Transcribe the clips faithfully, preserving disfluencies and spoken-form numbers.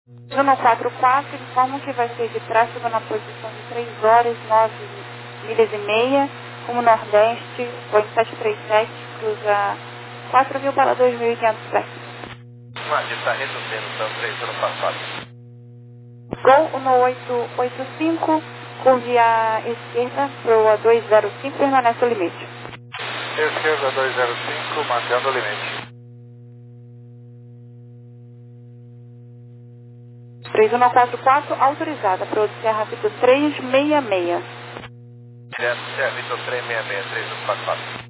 Zona quatro quatro, informam que vai ser de tráfego na posição de três horas, nove milhas e meia, rumo nordeste, Boeing sete três sete, cruza quatro mil para dois mil e quinhentos pés. Mas está reduzindo, então, três anos passados. Gol um oito oito cinco, curve à esquerda, proa dois zero cinco, permanece o limite. Esquerda dois zero cinco, mantendo o limite. três um quatro quatro, autorizada, proa de Serra Vitor três seis seis. Certo, certo, Vitor três seis seis, três anos passados.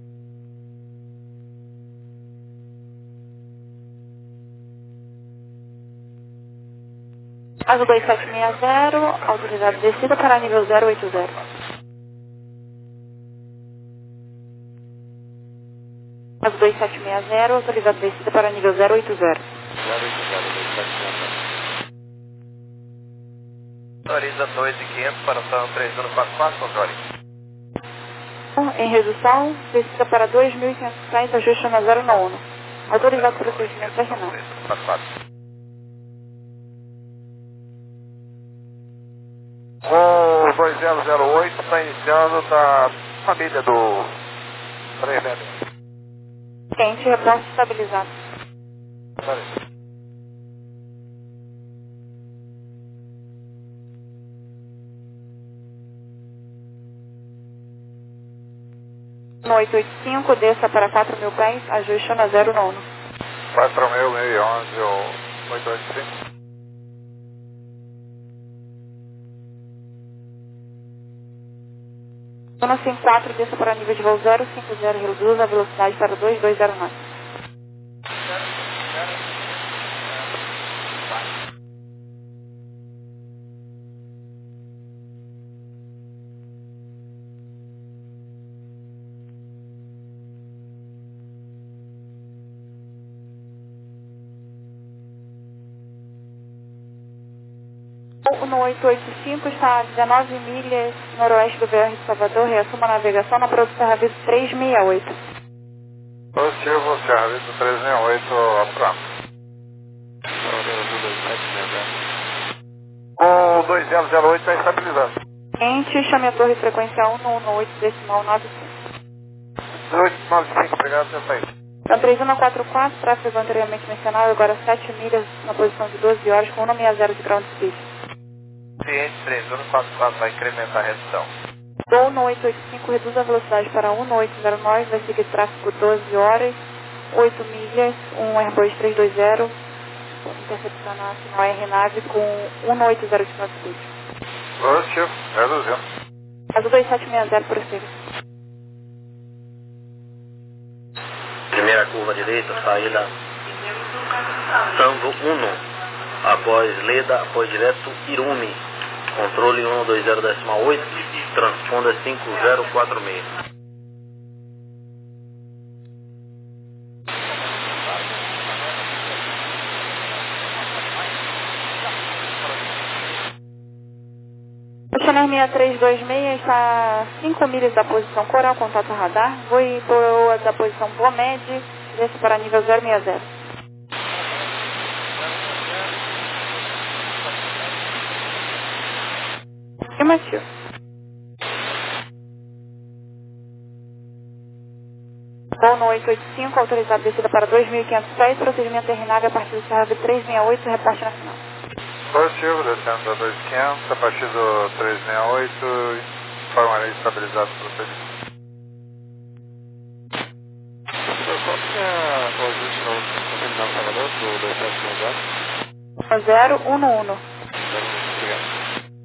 Asa dois sete seis zero, autorizada descida para nível zero oito zero. Asa dois sete seis zero, autorizada descida para nível zero oito zero. zero oito zero, dois sete seis zero. Autoriza dois mil e quinhentos para o três anos quatro quatro, controle. Em redução, descida para dois mil e quinhentos pés, ajuste na zero nove. Autorizado procedimento terminal. quatro quatro. O dois zero zero oito está iniciando da família do três seis seis. Quente, reporte estabilizado. No oito oito cinco, desça para quatro mil pés, ajuste na zero nove. quatro mil e onze ou oito oito cinco. Zona cinco quatro, desça para nível de voo zero cinco zero, reduz a velocidade para dois dois zero nove. No oito oito cinco está a dezenove milhas noroeste do V R de Salvador, reassuma a navegação na produção Serra Vitor três seis oito. Positivo, Serra Vitor três seis oito, apurado. O dois zero zero oito está estabilizando. Quente, chame a torre frequência um no um oito decimal nove cinco. oito nove cinco, obrigado, já saí. Então três um quatro quatro, tráfego anteriormente mencionado, agora sete milhas na posição de doze horas com um seis zero de ground speed. Cliente três um quatro quatro vai incrementar a redução. Gol no oito oito cinco, reduz a velocidade para um oito zero nove, vai seguir tráfego doze horas, oito milhas, um Airbus três dois zero, intercepcionar sinal R nave com um oito zero de ground speed. Positivo, reduzindo. Asa dois sete seis zero, prossiga. Primeira curva direita, saída Tango um. Após Leda, após direto Irumi. Controle um dois zero decimal oito, transponda cinco zero quatro seis. O Channel seis três dois seis está a cinco milhas da posição coral, contato radar. Voe proa da posição Bomed, desce para nível zero seis zero. Afirmativo. Voo no oito oito cinco, autorizado descida para dois mil e quinhentos pés, procedimento R nave a partir do Serra três seis oito, reporte nacional. Positivo, descendo a dois mil e quinhentos, a partir do três seis oito, informarei estabilizado o procedimento. Qual que é a posição do terminal Salvador, do dois sete seis zero? zero um um. Obrigado.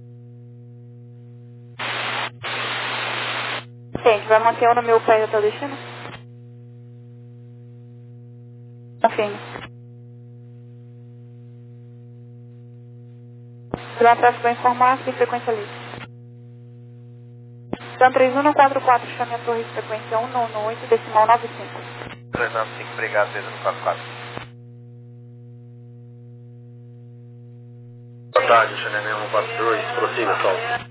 Gente, vai manter um no meu pé até o destino? Confirme. Será tráfego vai informar sem frequência livre. Então três um quatro quatro, chame a torre de frequência um um oito, decimal nove cinco. três nove cinco, obrigado, três um quatro quatro. Boa tarde, Chanel um quatro dois, prossiga, sol.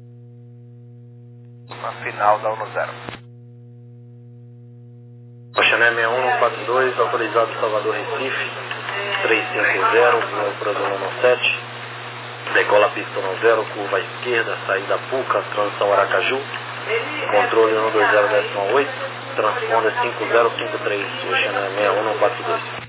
Na final da um zero. Oceané seis um quatro dois, autorizado Salvador Recife, três cinco zero, voo para zona sete, decola pista zero, curva à esquerda, saída Puca, transição Aracaju, controle um dois zero décimo oito, transponder cinco zero cinco três, Oceané seis um quatro dois.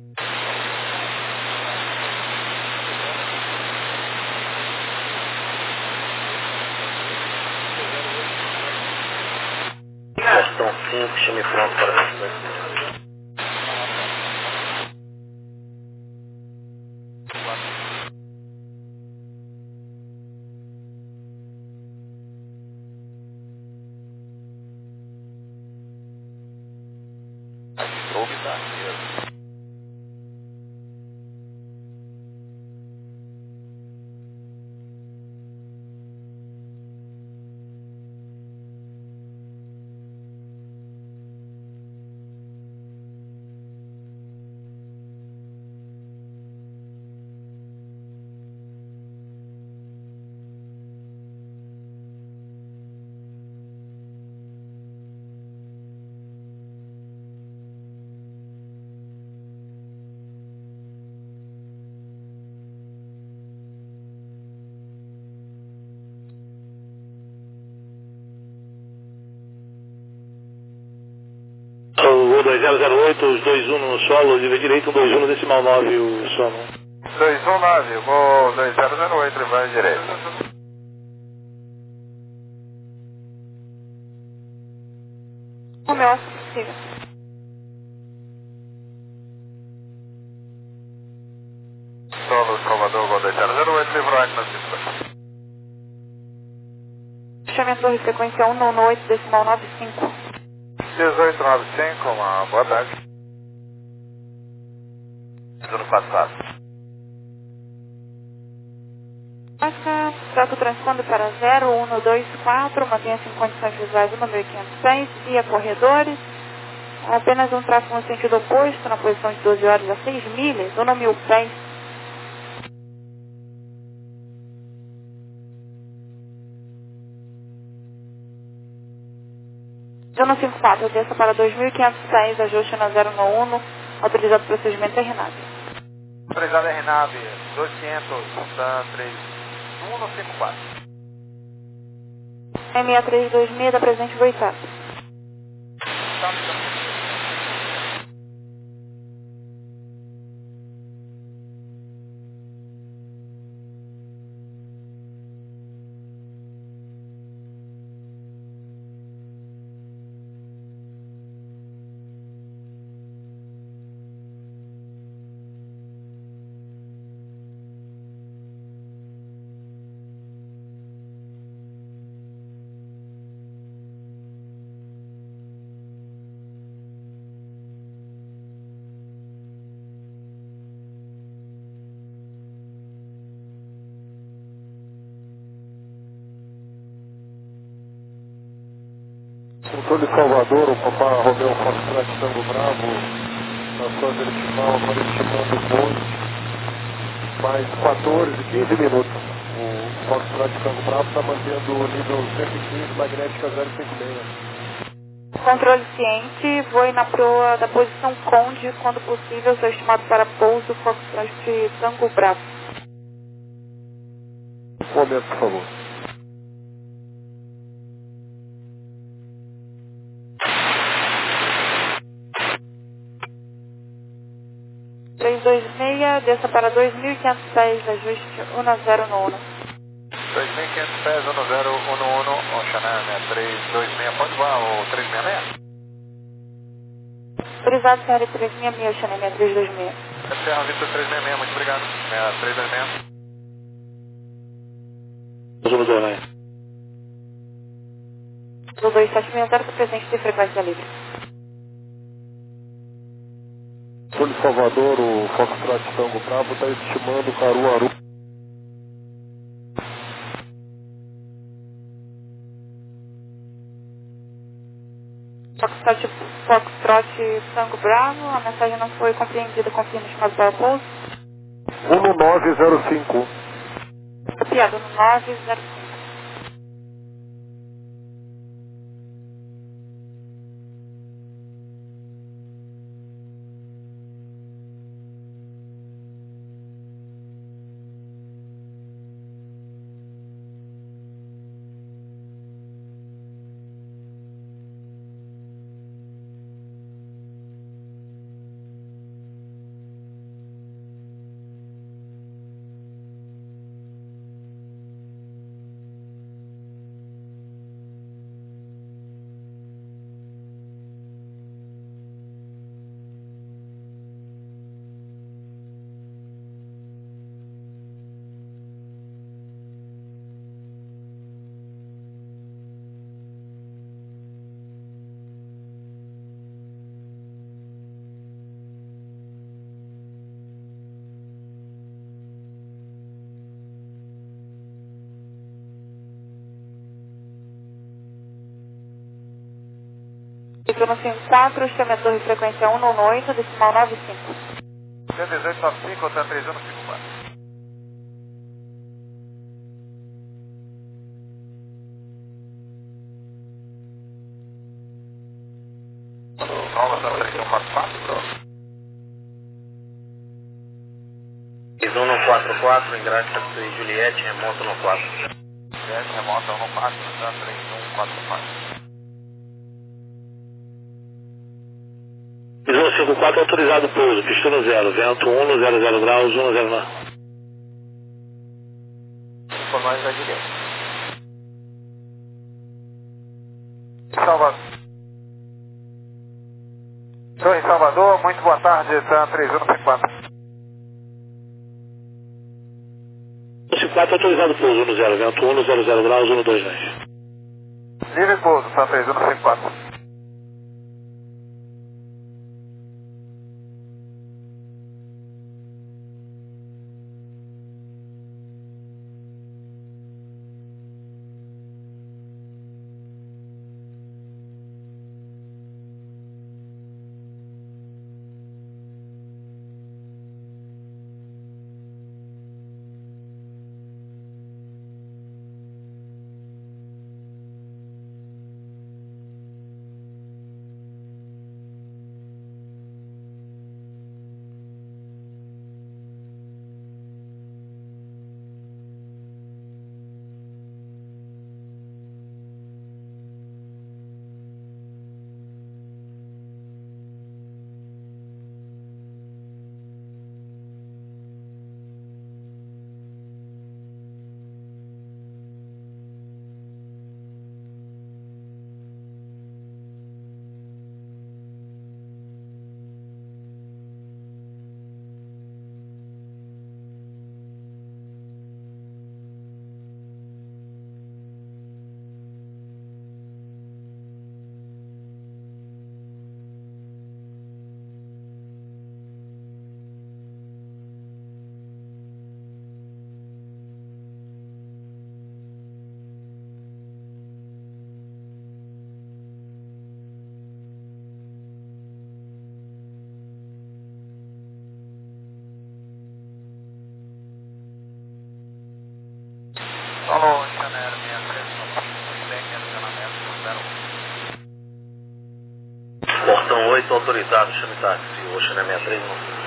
Questão cinco, chame pronto para a O dois zero zero oito, os dois um no solo, nível direito, um dois um no decimal nove, o sono. dois um nove, voo dois zero zero oito, vai direito. O meu possível. Solo Salvador, voo dois zero zero oito, livrou aqui na pista. Fechamento torre frequência um nove oito, decimal nove cinco. dezoito noventa e cinco, uma boa tarde. Zona quatro quatro. Oscar, troca o transponder para zero um dois quatro, mantenha-se em condições visuais um mil quinhentos e seis, via corredores, apenas um tráfego no sentido oposto, na posição de doze horas a seis milhas, ou no mil pés. Zona cinco quatro, desça para dois mil quinhentos e seis, ajuste na zero um um, autorizado procedimento R NAV. Autorizado R NAV, dois mil e quinhentos, Sam três um cinco quatro. M seis três dois seis da presente Boitá. Controle Salvador, o Papá Romeu Foxtrot Tango Bravo, na sua decimal, agora estimando o ponte, mais quatorze, quinze minutos. O Foxtrot Tango Bravo está mantendo o nível cento e quinze, magnética zero cinco seis. Controle ciente, voe na proa da posição Conde, quando possível, seu estimado para pouso, Foxtrot Tango Bravo. Um momento, por favor. três dois seis, desça para dois mil quinhentos e seis, ajuste um zero no dois mil quinhentos e seis, um zero um um, Oceané três dois seis, pode voar o três seis seis? Autorizado C R três seis seis, Oceané três dois seis. Serra Vista três seis seis, muito obrigado. três dois seis. Zona do Aranha. Do dois sete seis zero, presente de frequência livre. Controle Salvador, o Foxtrot Tango Bravo está estimando Caruaru. Foxtrot, Foxtrot Tango Bravo, a mensagem não foi compreendida, confirma o estimado para pouso. um nove zero cinco. Copiado no nove zero cinco. oito um cinco quatro, chame a torre frequência cento e dezoito, decimal noventa e cinco. cento e dezoito, noventa e cinco, Hotel três um cinco quatro. Nova Hotel três um quatro quatro. três um quatro quatro, ingresso taxi Juliette, remoto no quatro. Juliette, remoto no quatro, Hotel três um quatro quatro. três um cinco quatro, autorizado pouso, pista zero, vento um no zero zero graus, um zero nove. Informações da Juliette. Salvador. Estou em Salvador, muito boa tarde, T A M três um cinco quatro. cinco quatro, autorizado pouso no zero, vento um no zero zero graus, um dois dois. Livre pouso, T A M três um cinco quatro. Alô, Chanel sessenta e três, muito bem, estacionamento zero um. Portão oito, autorizado, chame táxi, o Chanel sessenta e três não.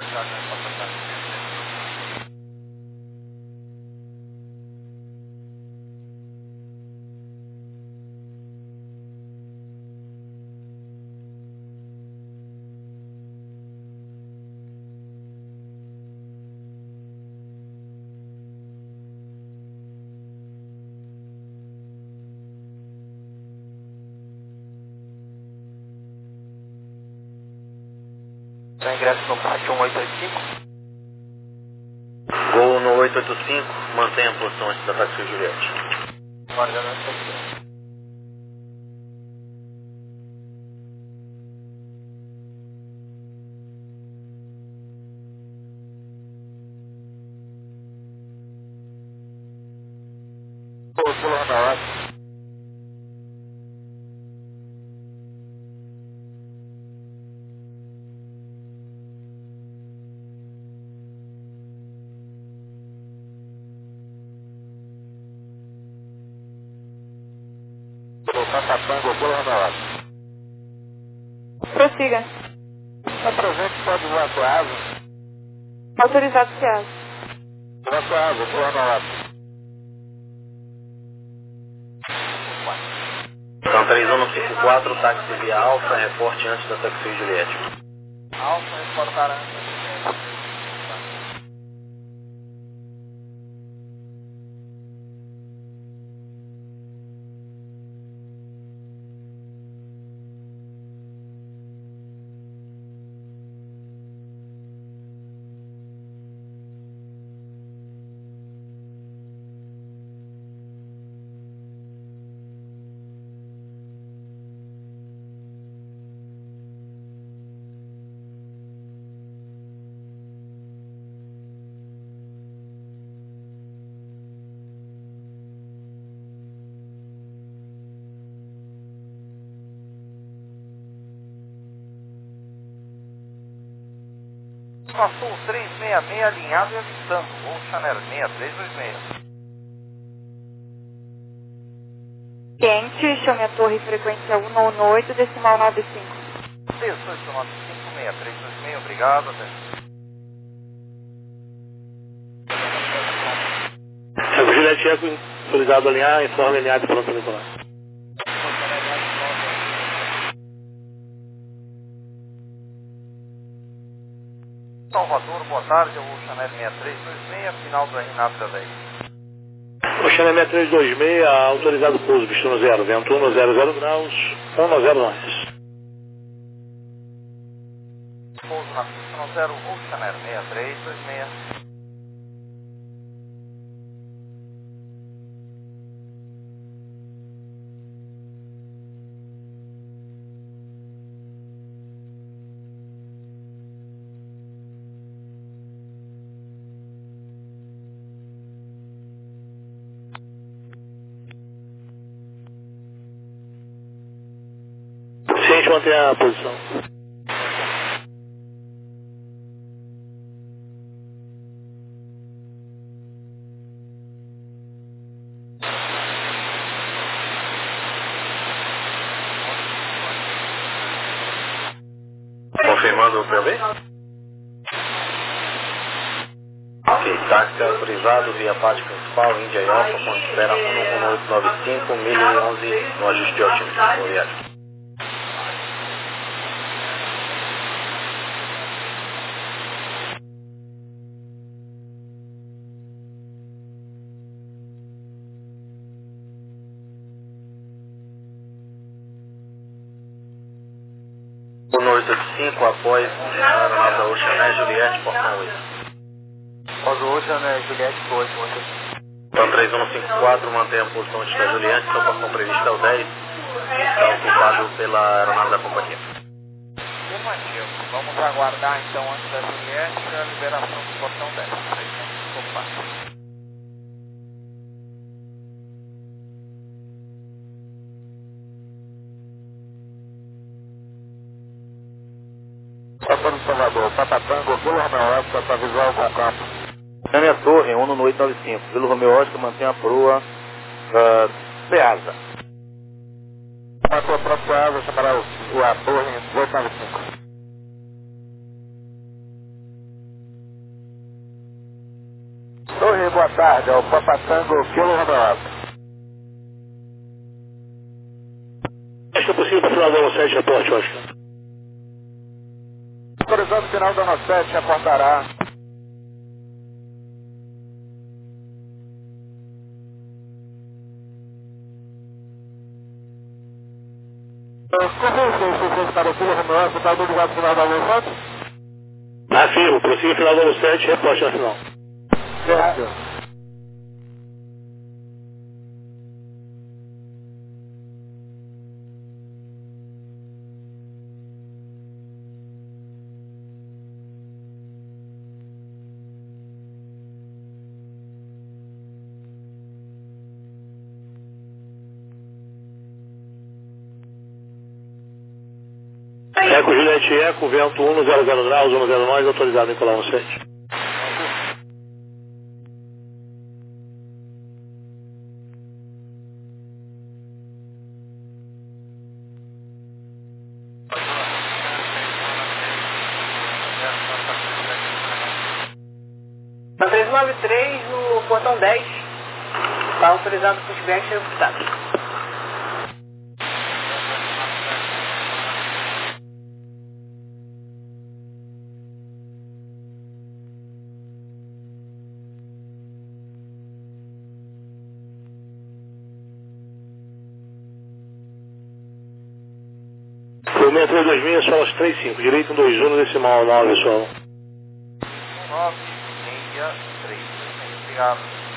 Tem ingresso no pátio um oito oito cinco. Gol no oito oito cinco, mantenha a posição antes da taxi Juliette. Guarda na estação. Pulando na hora. Prossiga. Está presente, pode usar a sua asa. Autorizado C A S. Usar a sua asa, pulando na hora. Então três um cinco quatro, táxi via Alfa, reporte antes da taxi Juliette. Alfa, reportar antes. Cessna Sul trezentos e sessenta e seis alinhado e avistando, Ocean Air seis três dois seis. Quente, chame a torre frequência um nove oito, decimal nove cinco. dezoito nove cinco, seis três dois seis, obrigado, até. Eco Juliette Eco, autorizado a alinhar, informe alinhado pronto para decolar. Salvador, boa tarde, o Ocean Air seis três dois seis, final do R NAV da dez. Ocean Air seis três dois seis, autorizado pouso, destino zero, vento um zero zero graus, um zero nós. Pouso na pista zero, Ocean Air seis três dois seis. Ciente, mantenha a posição. Confirmando o P B? Ok, táxi autorizado, via parte principal, Índia e Alfa, ponto de espera um um oito nove cinco, mil e onze, no ajuste de otimismo. Boa viagem. um oito cinco, após a aeronave da Ocean Air Juliette, portão oito. Após o Ocean Air Juliette, oito, oito. Então três um cinco quatro, mantém a posição de Juliette, seu portão previsto é o dez, está ocupado pela aeronave da companhia. Afirmativo. Vamos aguardar então antes da Juliette a liberação do portão dez. Opa. Passando do Salvador, Papatango, Vila Romeo Oscar, para visual com o campo. Chame a torre, um no oito nove cinco, Vila Romeo Oscar, mantém a proa uh, Ceasa. Matou a própria asa, chamará o, o a torre oito nove cinco. Torre, boa tarde, é o Papatango, Vila Romeo Oscar. Acho que é possível para o final da sete, reporte, Oscar. Autorizando o final da sete, aportará. Como vocês vocês para o Vila Romeo Oscar, está no lugar do final da sete? Afirmo, prossiga final da sete, reporte na final. Certo. Eco Juliette Eco, vento um zero zero graus, um zero nós, autorizado em Nicolau sete. Na trezentos e noventa e três, no portão dez, está autorizado o pushback e executado. O seis três dois seis, solas três cinco, direito um dois um, decimal nove, solo. nove seis três seis, obrigado.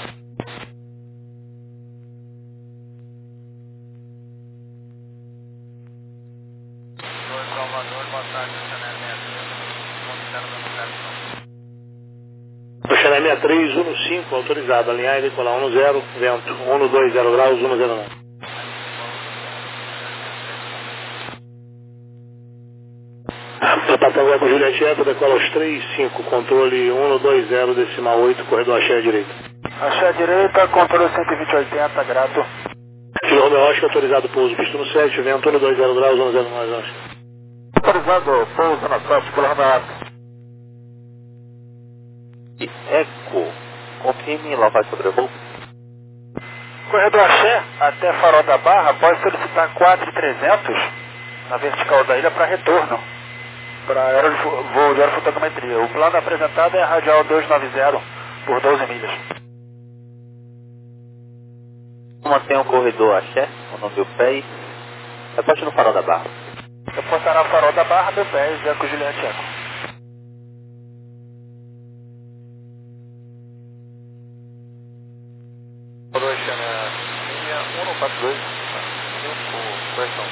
Dois Salvador, boa tarde, Chanel Ocean Air seis três um cinco, autorizado, alinhar e decolar um zero, vento um dois zero graus, um zero nove. Alta Juliette Eco, decola aos três cinco, controle um dois zero, decimal oito, corredor axé à direita. Axé à direita, controle cento e vinte e oitenta, grato. Kilo Romeo Oscar, autorizado pouso, pista no sete, vento um dois zero graus, um zero nove, Oscar. Autorizado pouso na sete, Kilo Romeo Oscar. Eco, confirme local sobrevoo. Corredor axé até Farol da Barra, pode solicitar quatro mil e trezentos na vertical da ilha para retorno, para voo de aerofotogrametria. O plano apresentado é a radial duzentos e noventa por doze milhas. Mantém o corredor axé, o nome do pé e reporte no Farol da Barra. Reportará o Farol da Barra, meu pé, Eco Juliette Eco. dois, linha um um quatro dois, cinco, correção,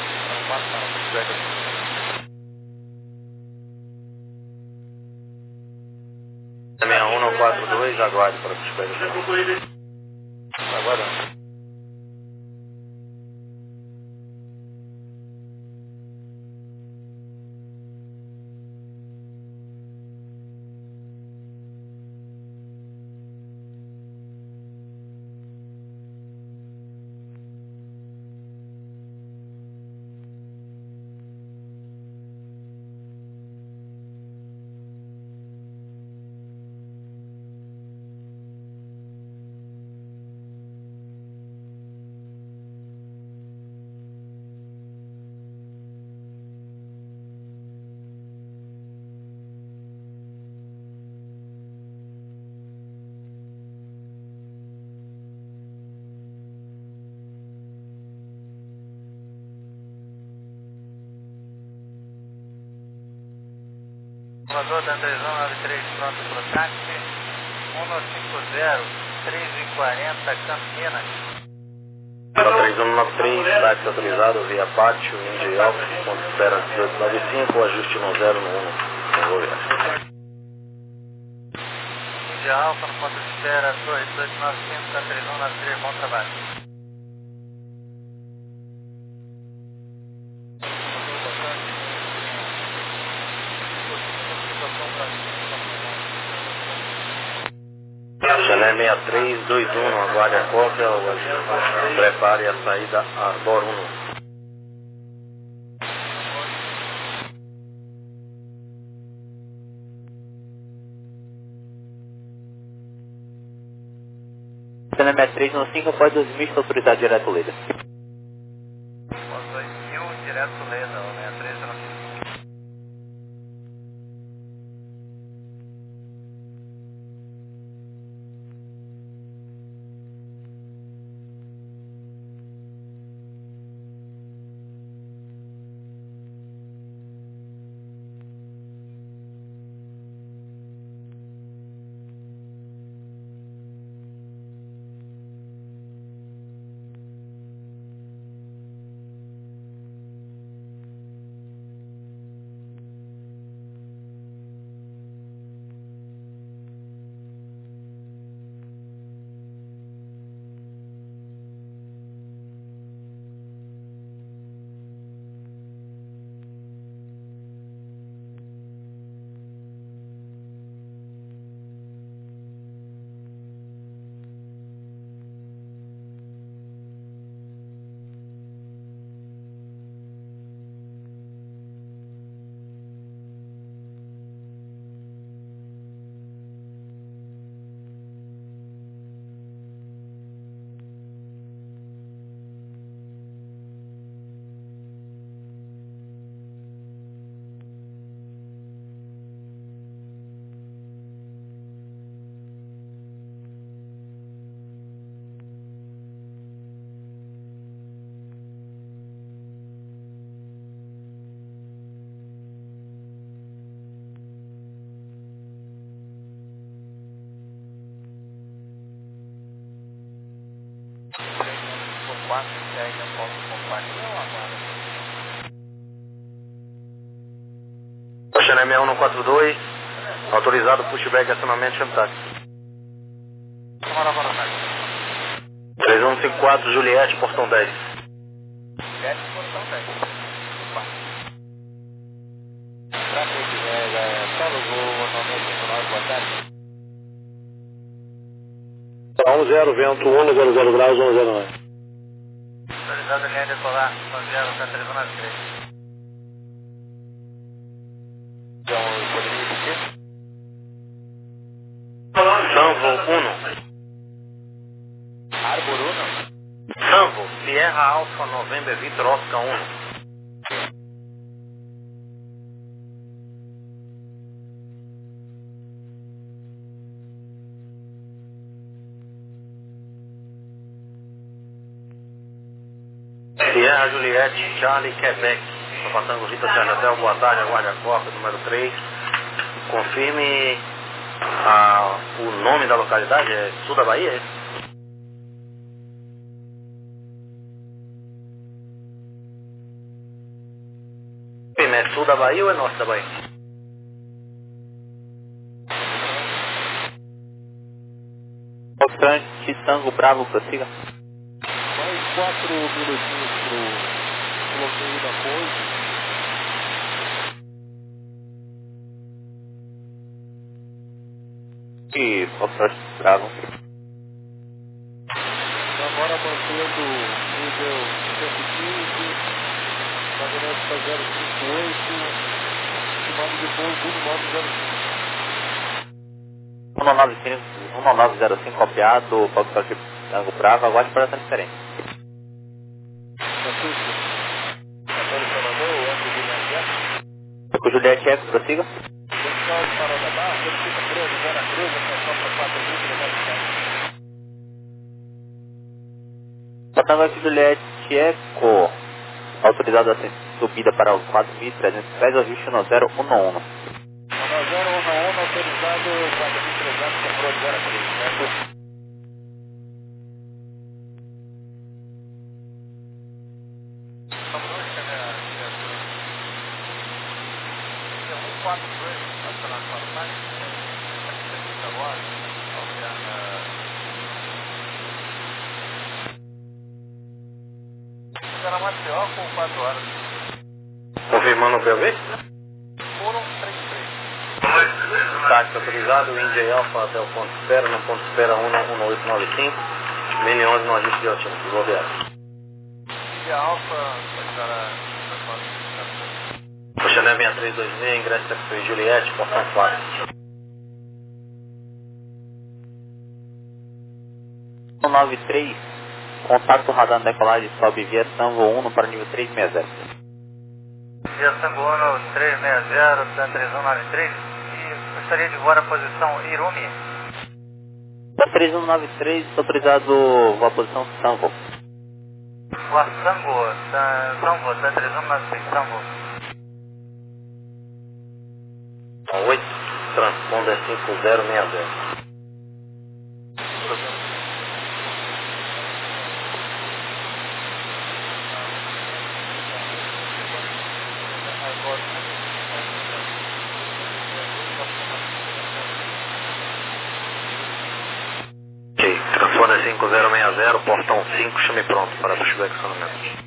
Também um um quatro dois, aguarde para pushback. aguardando. Voador da três um nove três, pronto para o táxi, um cinco zero, três e quarenta, Campinas. três um nove três, táxi autorizado via pátio, India Alfa, ponto espera dezoito nove cinco, ajuste no zero no um, desenvolver. India Alfa no ponto de espera, dois dois nove cinco, três um nove três, bom trabalho. Chané sessenta e três, dois um, aguarde a cópia, prepare a saída Arbor um. Chané sessenta e três, no cinco, após dois mil, está autorizado direto Leda. Após dois mil, direto Leda, o sessenta e três no cinco. quatro, segue a foto compartilha ou agora? Chané sessenta e um quatro dois, autorizado pushback acionamento Chamtax. três um cinco quatro, Juliette, portão dez. Juliette, portão dez. Traffic boa tarde. um zero, vento um, zero zero graus, um zero nove. Autorizado linha decolar, um zero, Santa três um nove três. Então, poderia repetir? Sanvo um. Arbor um. Sanvo, Sierra Alfa November Vitor Oscar um. Sierra Juliette Charlie Quebec. Estou passando o Rita Sérgio Hotel, boa tarde, aguarde a Copa, número três. Confirme a, o nome da localidade, é sul da Bahia, é isso? É sul da Bahia ou é norte da Bahia? Constante Tango Bravo, prossiga. Mais quatro minutinhos pro bloqueio da ponte. E Constante Bravo. Agora mantendo o nível cento e quinze, magnética zero cinco oito, estimado de pouso um nove zero cinco. um nove cinco, um nove zero cinco copiado, Constante Tango Bravo, aguarde para a transferência. Antônio Salvador, o Antônio Juliette. Com Juliette Eco, prossiga. Pessoal de Farol da Barra, verifica treze, Vera Cruz, atenção para quatro mil trezentos e sete. Passando aqui Juliette Eco, autorizado a subida para os quatro mil trezentos pés, ajuste no zero um um. um zero um um, autorizado quatro mil e trezentos, comprou de Vera Cruz, certo? quatro dois, passa na passagem, agora, era Maceió com quatro horas. Confirmando o P O V? Foram três três. Táxi autorizado, India Alfa até o ponto de espera, no ponto de espera um um oito nove cinco, mil e onze no ajuste de altímetro, rodoviário. India Alfa, para Chanel seis três dois seis, ingresso F P Juliette, portão quatro. um nove três, contato radar na decolagem, sobe via Sanvo um para nível trezentos e sessenta. Via Sanvo um, trezentos e sessenta, Santa três um nove três. E gostaria de voar a posição Irumi. três um nove três, autorizado voar a posição Sanvo. Voar Sanvo, Sanvo, Santa três um nove três, Sanvo. oito, transponder cinco zero seis zero. Ok, transponder cinco zero seis zero, portão cinco, chame pronto para pushback acionamento.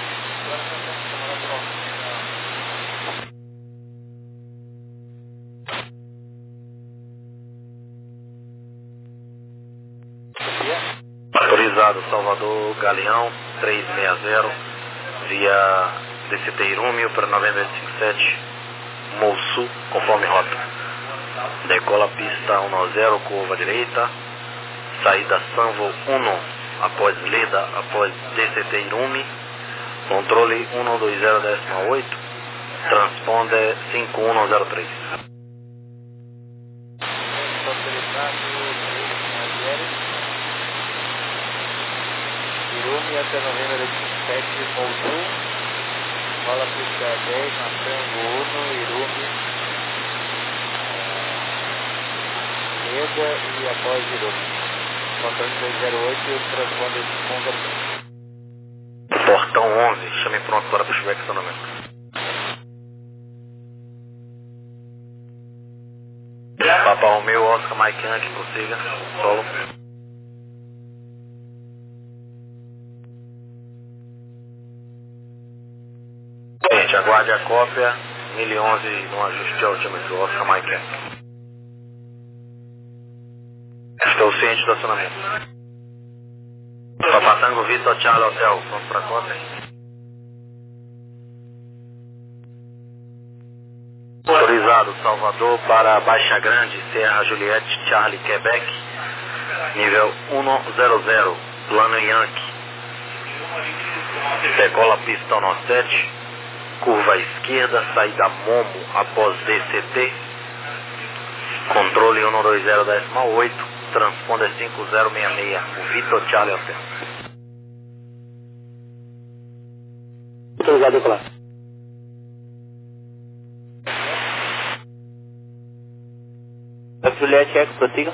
Autorizado Salvador Galeão trezentos e sessenta, via D C T Irúmio para novembro cinco sete, Moçu, conforme rota. Decola pista um zero, curva direita, saída Sanvo um, após Leda, após D C T Irumi, controle um dois zero décimo oito, transponder cinco um zero três. Irumi até novembro cinco sete, Mosul, rola pista dez, na Sango um, Irumi, Leda e após Irumi. Controle dois zero oito e o transponder cinco um zero três. Portão onze, chame pronto para pushback acionamento. Papa Romeo, Oscar Mike Yankee, prossiga, solo. Gente, aguarde a cópia, mil e onze no ajuste de altímetro, Oscar Mike Yankee. Suficiente estacionamento. Papa Tango Vitor Charlie Hotel, pronto para cota. Autorizado Salvador para Baixa Grande, Serra Juliette Charlie Quebec, nível cento, plano Yankee. Decola pista sete, curva esquerda, saída Momo após D C T, controle cento e vinte, décima oito, transponder cinco zero seis seis, Vitor Charlie Hotel. Autorizado para lá. Juliette Eco, prossiga.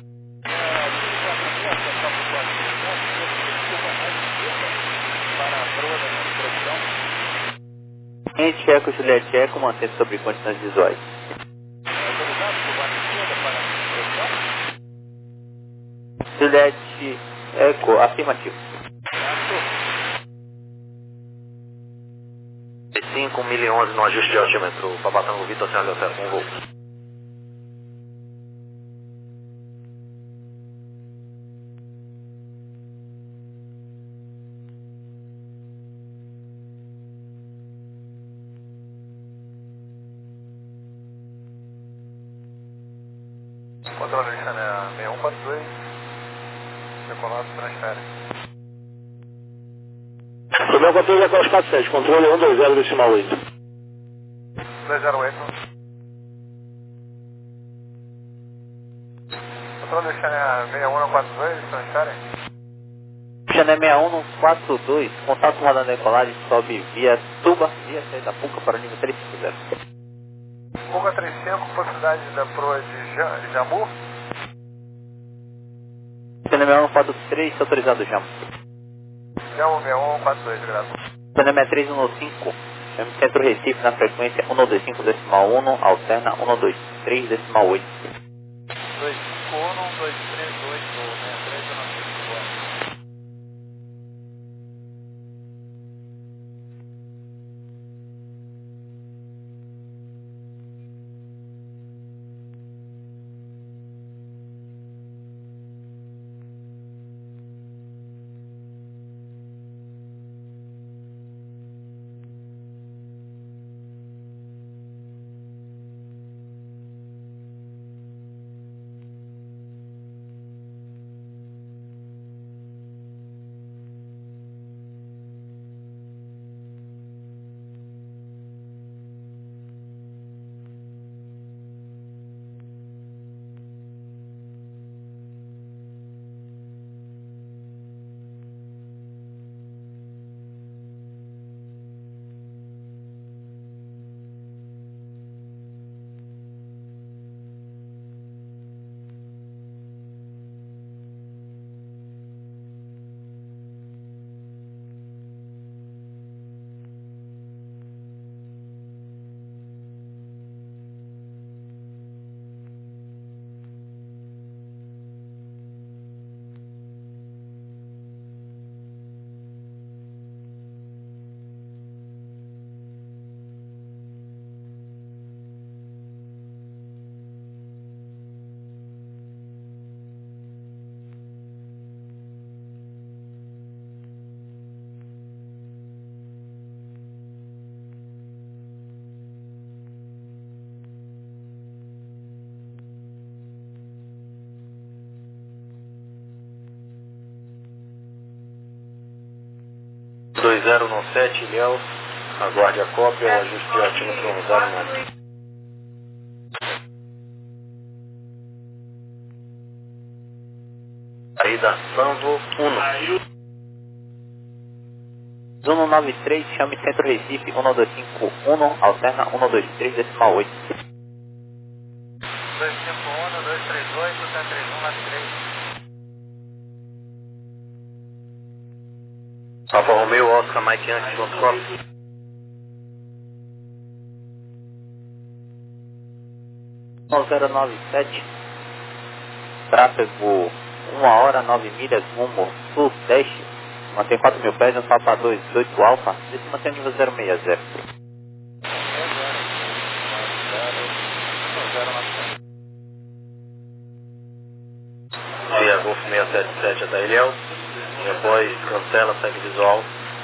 Gente, Eco, Juliette Eco, mantém sobre condições visuais. Juliette Eco, afirmativo. cinco, mil e onze no ajuste de altímetro, Papatango Vitor Charlie Hotel, com voo. Controle Alexandre seis um quatro dois, decolado, transfere. Tomeu controle da Carlos quatro sete, controle cento e vinte, decimal oito. dois zero oito. Controle Alexandre seis um quatro dois, transfere. Xané seis um quatro dois, contato com a decolagem, sobe via Tuba, via saída Puca para o nível três cinco zero. Puca trinta e cinco, possibilidade da proa de Jam, Jammu. Xané seis um quatro três, autorizado Jammu. Jammu seis um quatro dois, graças. Xané seis três um cinco, chame Centro Recife na frequência cento e vinte e cinco decimal um, alterna cento e vinte e três decimal oito. dois cinco um, dois três oito, seis três nove cinco. dois zero nove sete, Ilhéus, aguarde a cópia, o ajuste de altímetro no zero nove. Saída Sanvo um. Zona nove três, chame Centro Recife cento e vinte e cinco um, alterna cento e vinte e três decimal oito. dois cinco um, dois três oito, sete três um nove três. Alfa Romeo, Oscar, Mike Yankee, ponto com. zero nove sete, tráfego uma hora, nove milhas, rumo sul-sudeste, mantém quatro mil pés, no Papa dois oito Alfa, desse mantém nível zero seis zero. Via Golf seiscentos e setenta e sete até Ilhéus. Depois cancela, segue visual.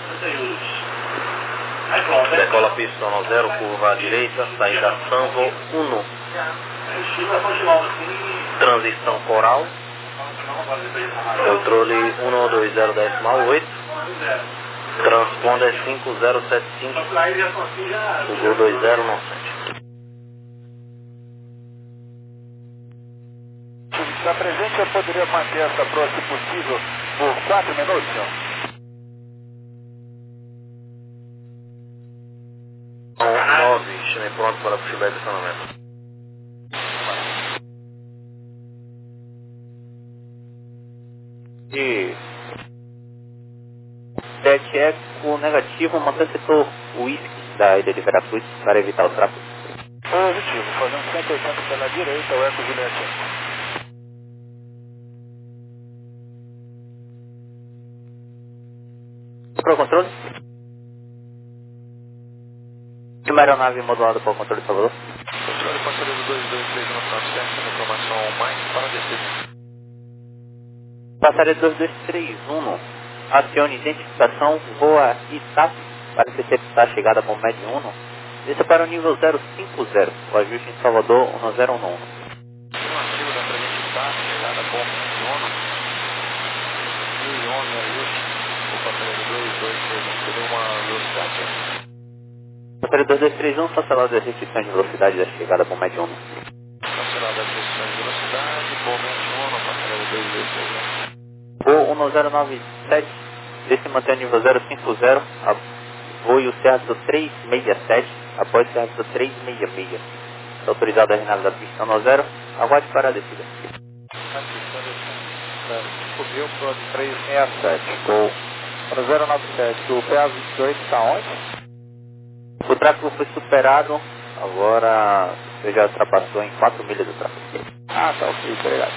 Decola pista no zero, curva à direita, saída Sanvo um. Transição coral. Controle um dois zero decimal oito. Transponder cinco zero sete cinco. Google dois zero nove sete. Se está presente, eu poderia manter essa proa, se possível, por quatro minutos, senhor? nove, chame pronto para possível adicionamento. De sete Eco negativo, manter setor Whisky da ilha de Veracruz para evitar o tráfego. Positivo, fazendo cento e oitenta pela direita, o Eco Juliette. Para o controle. Uma aeronave modulada para o controle de Salvador. Controle passageiro dois dois três no Transferro, informação mais para descer. Passageiro dois dois três um, acione identificação, voa I T A P para interceptar a chegada com Med um. Desça para o nível zero cinco zero, o ajuste em Salvador um zero um um. Ativo da presente I T A P, chegada com Med um. mil e onze ajuste. O passageiro dois dois três um, seria uma velocidade. Passageiro dois dois três um, cancelado as restrições de velocidade da chegada com Med um. Cancelada a restrição de velocidade, com Med um no passageiro dois dois três um. Voo um zero nove sete, desce e mantém o nível zero cinco zero, voe o Certo três seis sete, após o Certo três seis seis. Está autorizado a renada da pista no zero, aguarde para a descida. Subiu para o três seis sete, gol para zero nove sete, o P A vinte e oito está onde? O tráfego foi superado, agora você já ultrapassou em quatro milhas do tráfego. Ah, tá ok, obrigado.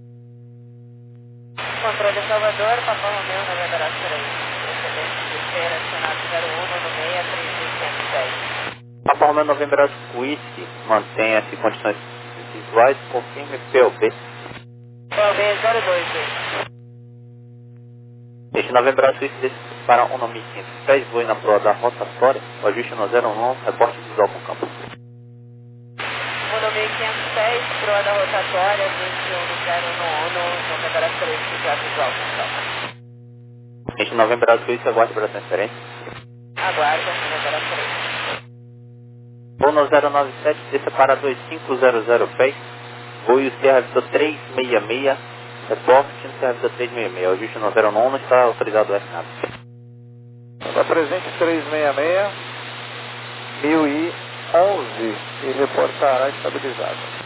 Controle de Salvador, Papa Romeu, Novembro três. Precedente de feira, acionado zero um, no seis três mil cento e dez. Papa Romeu Novembro Whisky, mantenha-se condições visuais, confirme P O B. P O B zero dois dois. Este Novembro Whisky desce para um mil e quinhentos pés, voe na proa da rotatória, o ajuste no zero um, reporte visual com campo. um mil e quinhentos pés, proa da rotatória, vinte e um do zero um, Novembro três, já visual com campo. Este Novembro Whisky, aguarde para a transferência. Aguarda, Novembro três. Voo no zero nove sete, desça para dois cinco zero zero pés, voe o Sierra Vista três seis seis, reporte no Sierra Vista três seis seis, o ajuste no zero um, está autorizado a assinar. Está presente três seis seis, mil e onze e reportará estabilizado.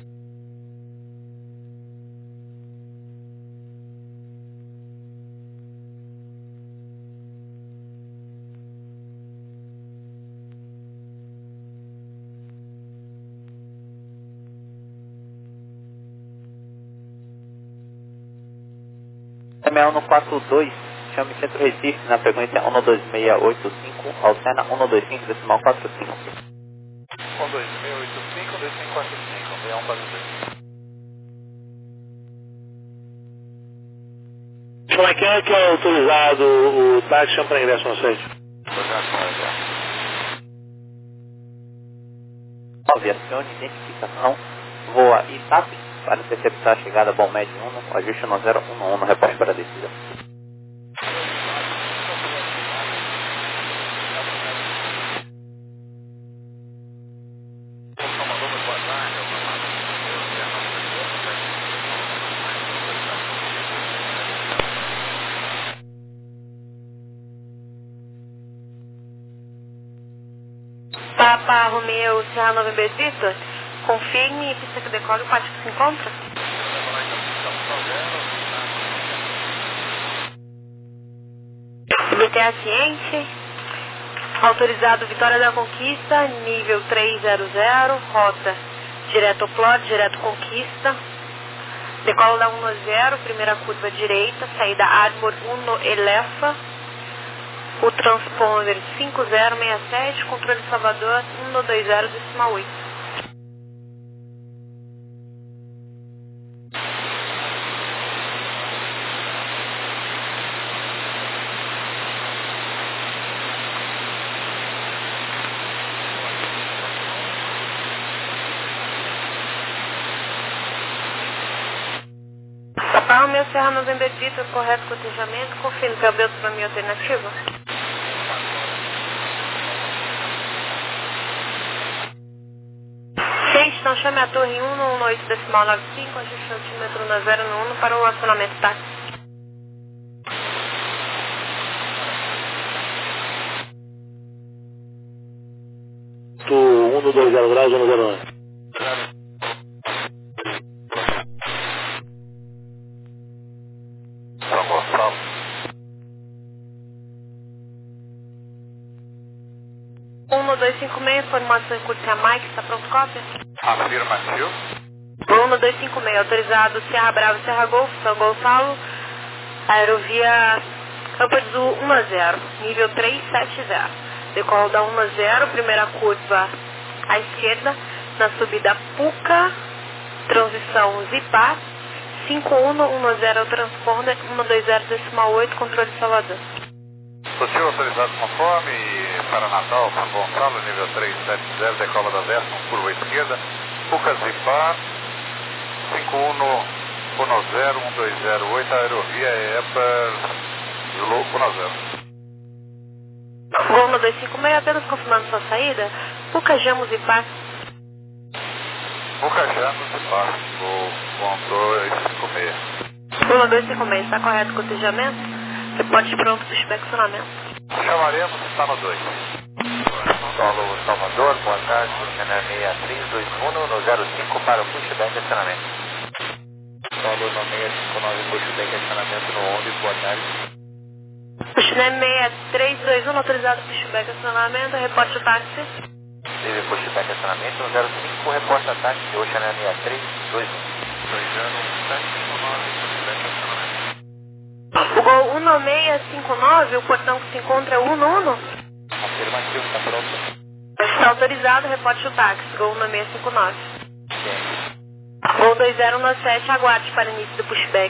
M um quatro dois, chame Centro Recife na frequência um dois seis oito cinco, Alcena um dois cinco decimal quatro cinco. um dois seis oito cinco, dois cinco quatro cinco, seis um quatro dois. Como é que é que é autorizado o táxi para ingresso no site? nove, acione identificação, voa I T A P para interceptar a chegada Bom Med um, o ajuste no zero um um, no reporte para a descida. Papa Romeu, Serra November Victor, confirme pista que decola e o pátio que se encontra. B T A ciente, autorizado Vitória da Conquista, nível três zero zero, rota direto Plot, direto Conquista, decola da um zero, primeira curva direita, saída Ardmore um Elefa, o transponder cinco zero seis sete, controle Salvador um dois zero decimal oito. Romeo Serra November Vitor, correto cotejamento, confirme que é o Beltrão para minha alternativa. Então chame a torre um no um oito decimal nove cinco, ajuste o altímetro na zero no um para o acionamento táxi. um no dois zero graus, um no zero nove. São Gonçalo. um no dois cinco seis, informação em curso a Mike, está pronto cópia? Afirmativo. um no dois cinco seis, autorizado Serra Bravo, Serra Golfo, São Gonçalo, aerovia Campo Azul um a zero, nível três sete zero. Decola da um a zero, primeira curva à esquerda, na subida Puca, transição Zipar, cinco um um zero, transponder um dois zero decimal oito, controle de Salvador. Possível autorizado conforme para Natal, São Gonçalo, nível três sete zero, decola da décima, curva à esquerda, Puca Zipar, cinco um um zero um dois zero oito, aerovia E P A Zulu um zero. Gol no dois cinco seis, apenas confirmando sua saída, Puca Jamos e Par. Puca Jamos e Par, Gol com dois cinco seis. Gol no dois cinco seis, está correto o cotejamento? Reporte pronto, pushback acionamento. Chamaremos, está no dois. Paulo Salvador, boa tarde, Luciana seis três dois um no zero cinco para o pushback acionamento. Paulo no seis cinco nove, pushback acionamento no onze, boa tarde. Pushback seis três dois um, autorizado pushback acionamento, reporte o táxi. Teve pushback acionamento no zero cinco, reporte a táxi, Oceana seis três dois um. dois zero sete cinco nove, pushback acionamento. O gol um no seis cinco nove, o portão que se encontra é um no um. Afirmativo, está pronto. Está autorizado, reporte o táxi, gol um no seis cinco nove. Gol dois zero um sete, aguarde para início do pushback.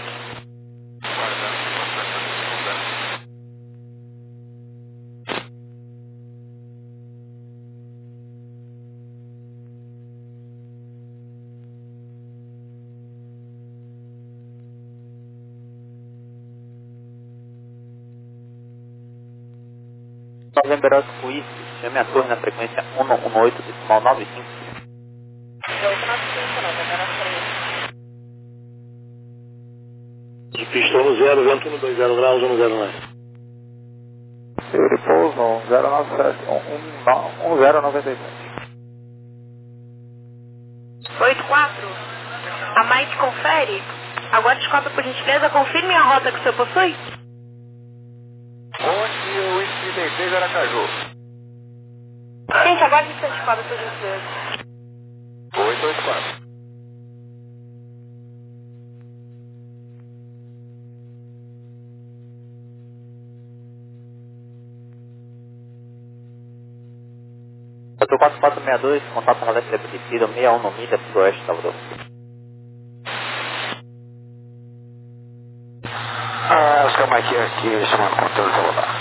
November Oscar Whisky, chame a torre na frequência um um oito decimal nove cinco. De pistão no zero, vento no dois zero graus, um no zero nove. Ele pousam zero nove sete, um zero nove sete. oito quatro. A Mike confere. Agora descobre por gentileza, confirme a rota que o senhor possui. Onde o Whisky trinta e seis Aracaju. Gente, agora você descobre por gentileza. oito oito quatro. Setor quatro quatro seis dois, contato relé estabelecido, sessenta e um no milha, sudoeste, Salvador. Ah, os Mike aqui, chamando controle de Salvador.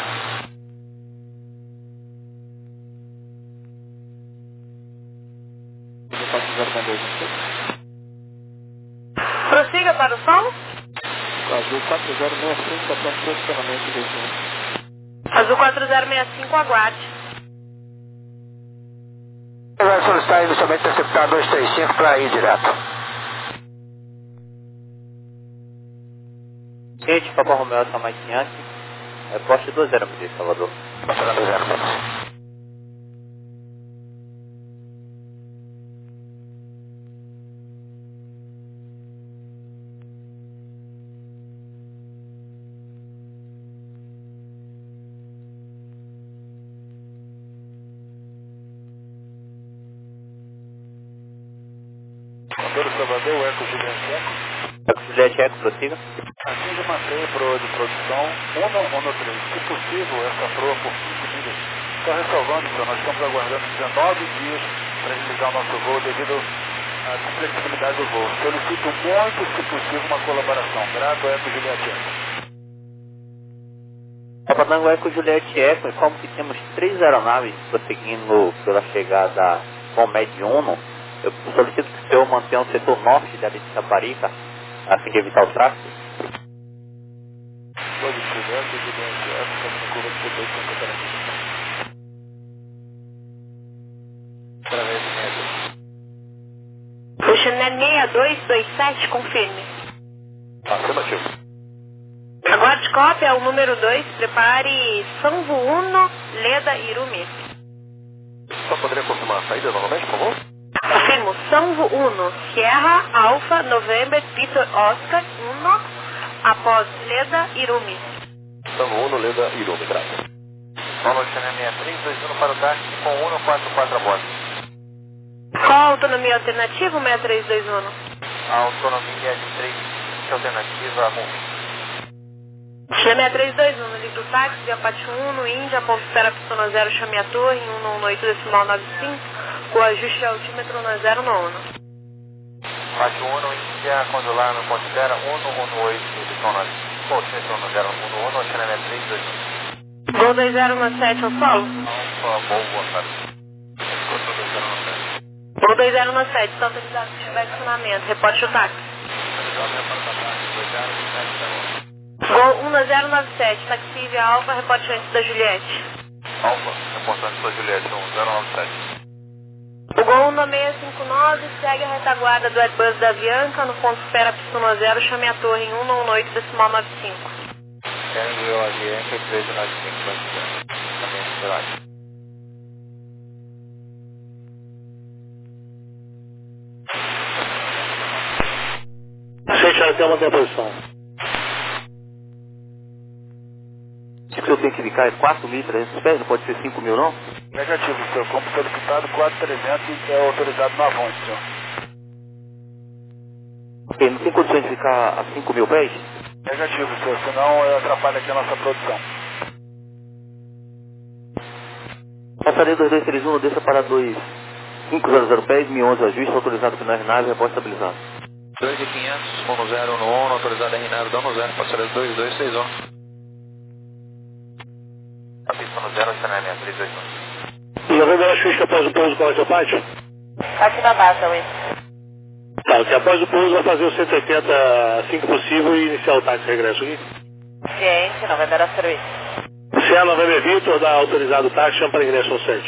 Prossiga para o som. Azul quatro zero seis cinco, está pronto para estacionamento de região. Azul quatro zero seis cinco, aguarde. Vai solicitar inicialmente interceptar dois três cinco para ir direto. Gente, Papa Romeo, Alfa Mike Yankee, é poste dois zero milhas, Salvador. Passando dois zero milhas. Condor Salvador, Eco Juliette Eco. Eco Juliette Eco, prossiga. Assim de manter proa de produção um no três. Se possível, essa proa por cinco milhas. Só ressalvando, senhor, nós estamos aguardando dezenove dias para realizar o nosso voo devido à flexibilidade do voo. Solicito muito, se possível, uma colaboração. Grato, Eco Juliette Eco. Papadango Eco Juliette Eco, informo que temos três aeronaves prosseguindo pela chegada com Med Uno. Eu solicito que o senhor mantenha o setor norte da Ilha de Saparica, a fim de evitar o tráfego. positivo, essa evidência, essa caminho curva de P dois Santa Catarina. Através de média. Puxando seis dois dois sete, confirme. Afirmativo. Aguarde cópia, é o número dois, prepare Sanvo Uno, Leda Irumi. Só poderia confirmar a saída novamente, por favor? Confirmo, Sanvo Uno, Sierra, Alpha, November, Peter, Oscar, Uno, após Leda Irumi. Sanvo Uno, Leda Irumi, graças. Paulo China seis três dois um para o táxi com um um quatro quatro a bordo. Qual a autonomia alternativa, seis três dois um? A autonomia é de três alternativa com Chame três dois um, livre do táxi, via Pátio um, Índia, ponto espera pistona zero, chame a torre, um um oito decimal nove cinco, com ajuste altímetro um zero um. Pátio um, Índia, consular no ponto espera um um oito decimal nove cinco, altímetro um zero um um, China três dois um. Gol dois zero um sete ao solo. Alfa, boa, cara. Gol dois zero um sete, está autorizado se tiver estacionamento, reporte o táxi. Gol um zero nove sete, táxi via Alfa, reporte antes da Juliette. Alfa, reportante da Juliette, um zero nove sete. O Gol um seis cinco nove segue a retaguarda do Airbus da Avianca, no ponto espera pistona zero, chame a torre em um um oito decimal nove cinco. Envio a Avianca três nove cinco, também esperado. Sente até manter a posição. O que eu tenho que ficar é quatro mil e trezentos pés, não pode ser cinco mil não? Negativo, senhor. Como solicitado, quatro mil e trezentos é autorizado no Avante, senhor. Ok, não tem condições de ficar a cinco mil pés? Negativo, senhor. Senão atrapalha aqui a nossa produção. Passaria dois dois três um, deixa para dois cinco zero zero pés, mil e onze ajuste, autorizado para R nave, repórter estabilizado. dois mil e quinhentos, um zero um um, autorizado R nave, dano zero, passaria dois dois três um. A pista no zero, China seis três dois um. Novembro a Xuxa após o pouso, qual é o seu pátio? Aqui na base, Luiz. Tá, que após o pouso vai fazer o cento e oitenta assim que possível e iniciar o táxi regresso aqui. Ciente, Novembro a serviço. Se a Novembro Vitor dá autorizado o táxi, chama para ingresso ao sede.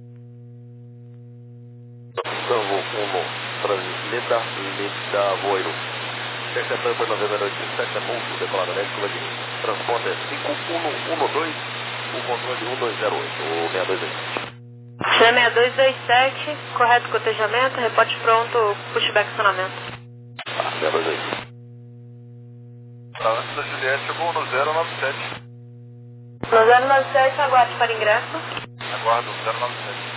Sanvo Uno, Transleda, Leda Voiro. Interceptando por Novembro oito sete, multo, decolado na curva de transponder cinco um um dois, o controle um dois zero oito, o seis dois dois sete. Chame seis dois dois sete, correto cotejamento, reporte pronto, pushback acionamento. Ah, seis dois dois sete. Antes da Juliette, vou no zero nove sete. No zero nove sete, aguarde para ingresso. Aguardo, zero nove sete.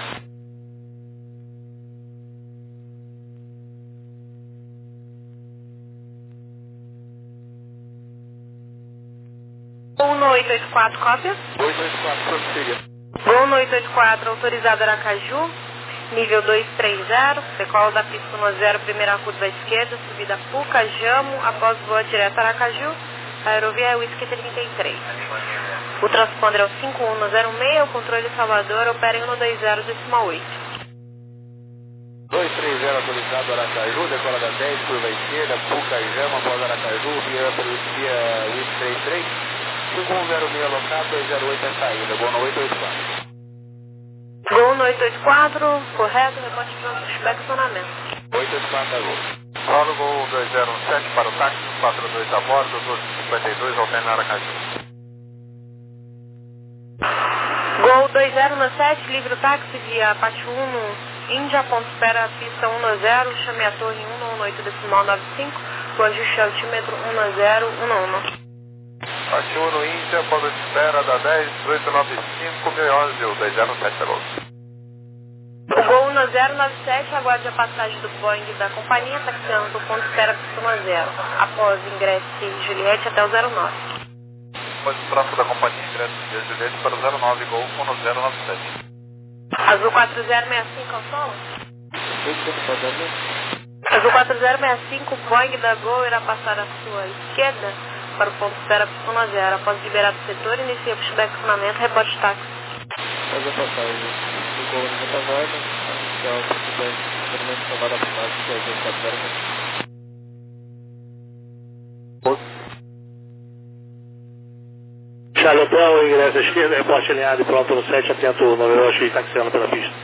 um oito oito quatro, cópia. dois dois quatro, prossiga. Gol um oito oito quatro, autorizado Aracaju, nível dois três zero, decola da pista um zero, primeira curva à esquerda, subida Puca, Jamo, após voa direto Aracaju, aerovia é Whisky trinta e três. O transponder é o cinco um zero seis, o controle Salvador opera em um dois zero decimal oito. dois três zero autorizado Aracaju, decola da dez, curva à esquerda, Puca, Jamo, após Aracaju, via, via Whisky trinta e três. cinco um zero seis alocado, dois zero oito é saída, Gol oito oito quatro. Gol um oito oito quatro, correto, reporte pronto, pushback acionamento. oito oito quatro é gol. Paulo, Gol dois zero um sete para o táxi, quatro dois a bordo, doze cinquenta e dois, alternar Aracaju. Gol dois zero um sete, livre o táxi via Pátio um, Índia, ponto espera, pista um zero, chame a torre em um um oito decimal nove cinco, com ajuste altímetro um zero um um. Pátio um, Índia, ponto de espera da dez, dezoito nove cinco, mil e onze, o dois zero sete, alô. O Gol um zero nove sete aguarde a passagem do Boeing da companhia, taxiando do ponto de espera pista um zero, após ingresse Juliette até o zero nove. Após o tráfego da companhia, ingresso de Juliette para o zero nove, Gol um zero nove sete. Azul quatro zero seis cinco ao solo? Azul quatro zero seis cinco, Boeing da Gol irá passar à sua esquerda para o ponto de espera pista zero. Após liberar do setor, inicia o pushback acionamento, rebote táxi. Faz a passagem do Gol na retaguarda, iniciar o pushback acionamento tomada para o táxi, que é o quatro zero seis. Charlie Hotel, ingresso à esquerda, reporte alinhado e pronto no sete, atento no Noveloche e taxiando pela pista.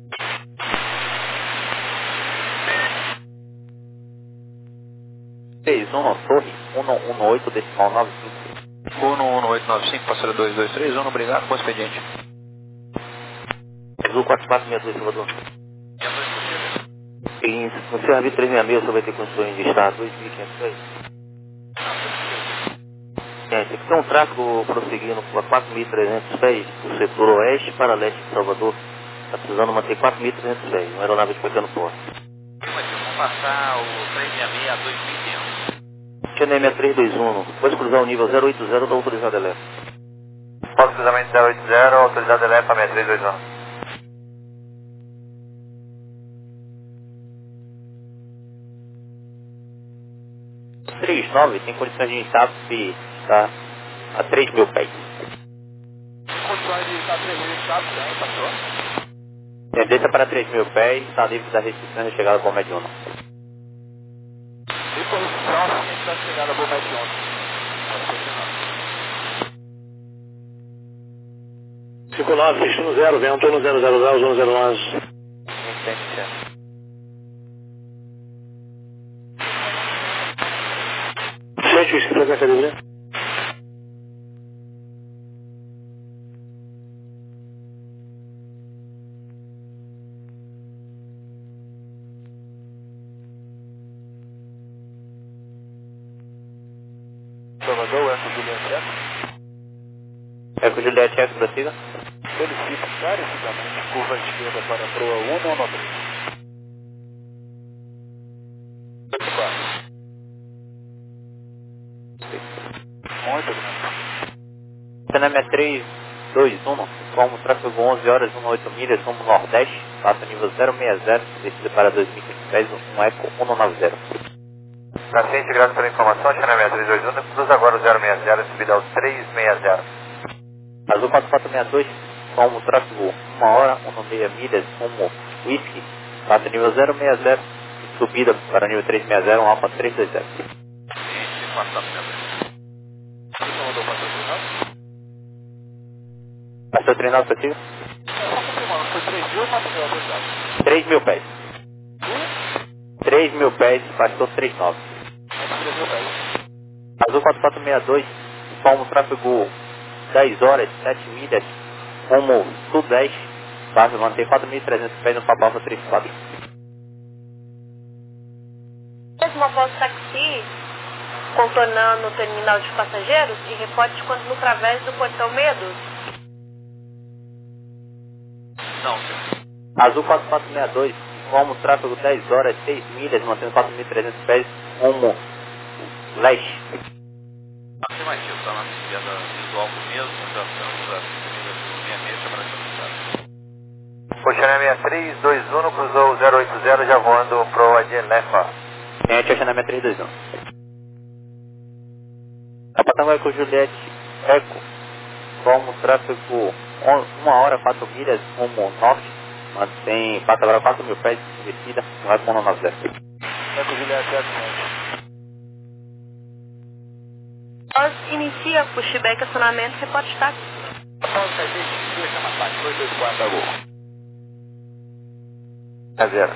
seis um, Torre, um um oito, decimal nove cinco. um um oito nove cinco, passageiro dois dois três um, obrigado, bom expediente. Azul quatro quatro seis dois, Salvador. E no seu Arbitre três seis seis, você vai ter condições de estar dois mil e quinhentos aí? É, tem que ter um tráfego prosseguindo a quatro mil e trezentos pés do setor oeste para leste de Salvador. Está precisando manter quatro mil e trezentos pés, uma aeronave de pequeno porte. Vamos passar o três seis seis a dois mil e quinhentos. Channel seis três dois um, pode cruzar o nível zero oito zero da autorizada elétrica. Pode cruzamento zero oito zero, autorizada elétrica seis três dois um. três nove, tem condições de INSAP, está a três mil pés. Condições de estar três mil, sabe? Tem, passou. Tendência para três mil pés, está livre da restrição de chegada com Mediúna. E posição, a gente está chegando a bomba de ontem. cinco nove, destino zero, vento um zero zero zero, um zero onze. Gente, isso para cá, né? Salvador, Eco Juliette Eco. Eco Juliette Eco, prossiga. Solicito encarecidamente curva esquerda para a proa um um três. Muito grande. Channel seis três dois um, como tráfego onze horas, dezoito milhas, rumo nordeste, passa nível zero seis zero, descida para dois mil e quinhentos pés, um Eco um nove zero. Paciente, graças pela informação, Channel seis três dois um, cruza agora o zero seis zero, subida ao três seis zero. Azul quatro quatro seis dois, como tráfego uma hora, dezesseis milhas, rumo Whisky, passa nível zero seis zero, subida para nível três seis zero, um Alfa três dois zero. Passou treinado contigo? Foi três mil, mas foi autorizado. três mil pés. três mil pés, passou três nove. Azul quatro quatro seis dois, informa o tráfego dez horas, sete milhas, rumo sudeste, passa manter quatro mil e trezentos pés no Papa Alfa três quatro. Mesmo após o taxi, contornando o terminal de passageiros e reporte quando no través do portão Medo. Não, senhor. Azul quatro quatro seis dois, informa o tráfego dez horas, seis milhas, mantendo quatro mil e trezentos pés, rumo leste. Afirmativo, está na esquerda visual mesmo, já estamos a subida do seis seis chamada de Channel seis três dois um, cruzou o zero oito zero, já voando pro Adielefa. Gente, Channel seis três dois um. Capitão Eco Juliette Eco, como tráfego uma hora, quatro milhas, rumo norte, mantém, passa agora quatro mil pés de descida, no Eco um nove zero. Eco Juliette Eco. Nós inicia pushback, acionamento, reporte táxi. Paulo Caetete, deixa na parte, dois dois quatro, agora. É zero.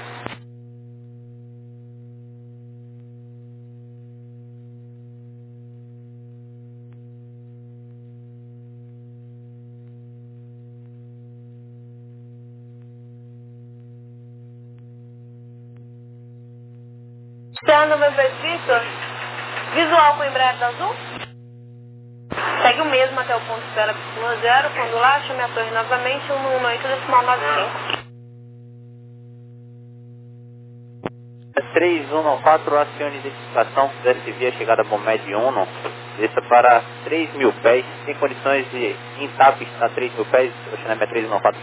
Está no meu Victor, visual com embreagem azul. Segue o mesmo até o ponto de espera um zero, quando lá, chame a torre novamente, um um oito decimal nove cinco. três um quatro, acione identificação, deve via chegada a Bomed um, desça para três mil pés, tem condições de INSAP a três mil pés, o Channel é três um quatro.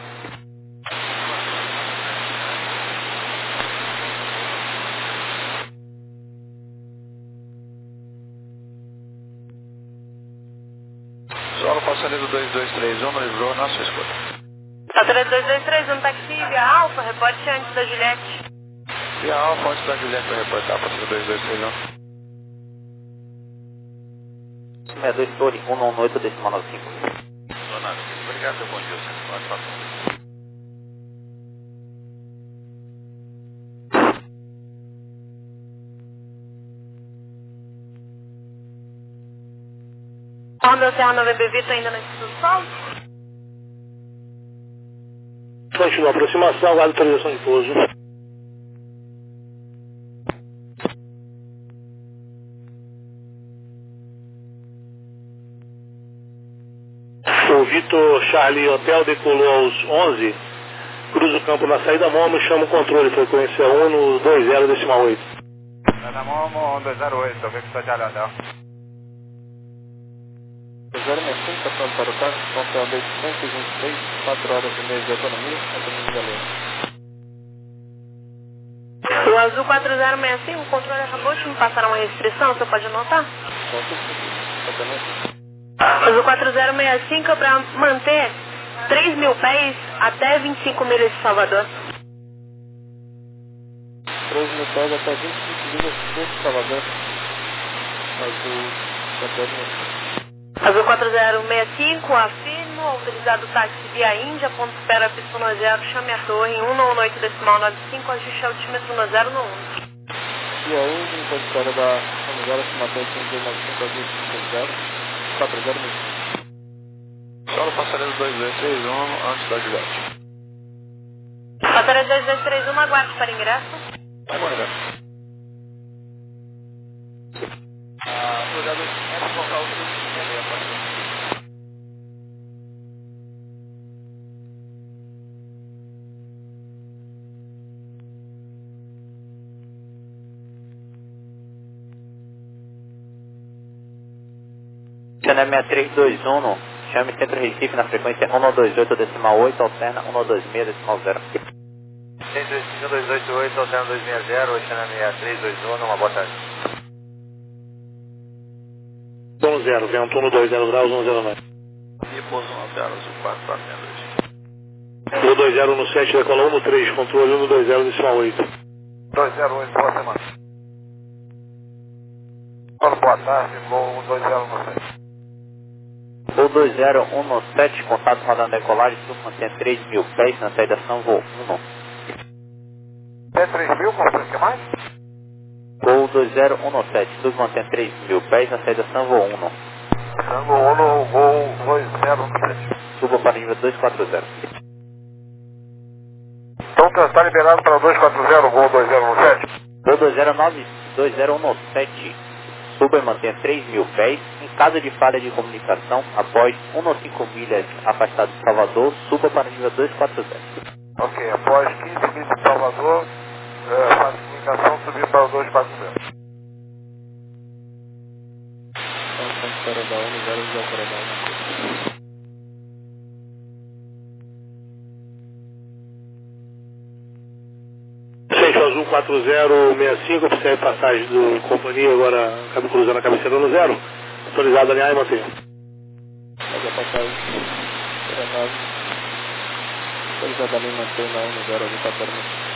Solo passageiro dois dois três um, livrou nossa escuta. Passageiro dois dois três um, taxi via Alfa, reporte antes da Juliette. Via Alfa, antes da Juliette para reportar, passageiro dois dois três um. sessenta e dois Torre, cento e dezoito decimal noventa e cinco. Dona, obrigado, seu bom dia, satisfação. Honda Serra November Vitor ainda na instituição? Continua a aproximação, aguarda autorização de pouso. O Vitor Charlie Hotel decolou aos onze, cruza o campo na saída Momo e chama o controle, frequência um no dois zero decimal oito. Saída Momo, um dois zero oito, alguém que está de Alhadel. zero seis cinco, passando para o carro, Hotel B cento e vinte e seis, quatro horas e meia de autonomia, autonomia da Lua. O Azul quatro zero seis cinco, o controle acabou de me passar uma restrição, você pode anotar? Azul quatro zero seis cinco para manter três mil pés até vinte e cinco milhas de Salvador. três mil pés até vinte e cinco milhas de Salvador. Azul quatro zero seis cinco. Azul quatro zero seis cinco, afirmo, autorizado táxi via Índia, ponto espera pista um zero, chame a torre em um nove oito decimal noventa e cinco, ajuste altímetro um zero um. Via Índia, ponto espera da um zero, se mantém cinco dois nove cinco, ajuste um zero, quatro zero seis. Solo passarela dois dois três um antes da Juliette. Passarela dois dois três um, aguarde para ingresso. Aguarda. Ah, obrigado. É colocar o que Channel seis três dois um, chame Centro Recife na frequência um nove dois oito decimal oito, alterna um nove dois seis decimal zero. um dois oito oito, alterna dois seis zero, Channel seis três dois um, uma boa tarde. um zero, vento um dois zero graus, um zero nove. E pouso um zero, azul quatro quatro dois. um dois zero no sete, decola um três, controle um dois zero decimal oito. dois zero oito, boa semana. Boa tarde, voo um dois zero no sete. Voo dois zero um no sete, contato rodando decolagem, sul mantém três mil pés na saída São Voo um. É três mil, como você quer mais? Voo dois zero um no sete, sul mantém três mil pés na saída São Voo um. São um, voo dois zero no sete. Suba para nível dois quatro zero. Então está liberado para dois quatro zero, voo dois zero no sete? Voo dois zero nove, dois zero um no sete, suba e mantenha três mil pés. Em caso de falha de comunicação, após um ou cinco milhas afastado de Salvador, suba para nível dois quatro zero. Ok, após quinze milhas de Salvador, é, faz comunicação, subir para o dois quatro zero. Então, espera da um zero zero para dar uma. Centro Azul quatro zero seis cinco, observe passagem do companhia, agora acaba cruzando a cabeceira no zero. Autorizado a alinhar e manter. Faz a passagem. Espera nove. Autorizado a alinhar e manter na um zero, alguém está perto.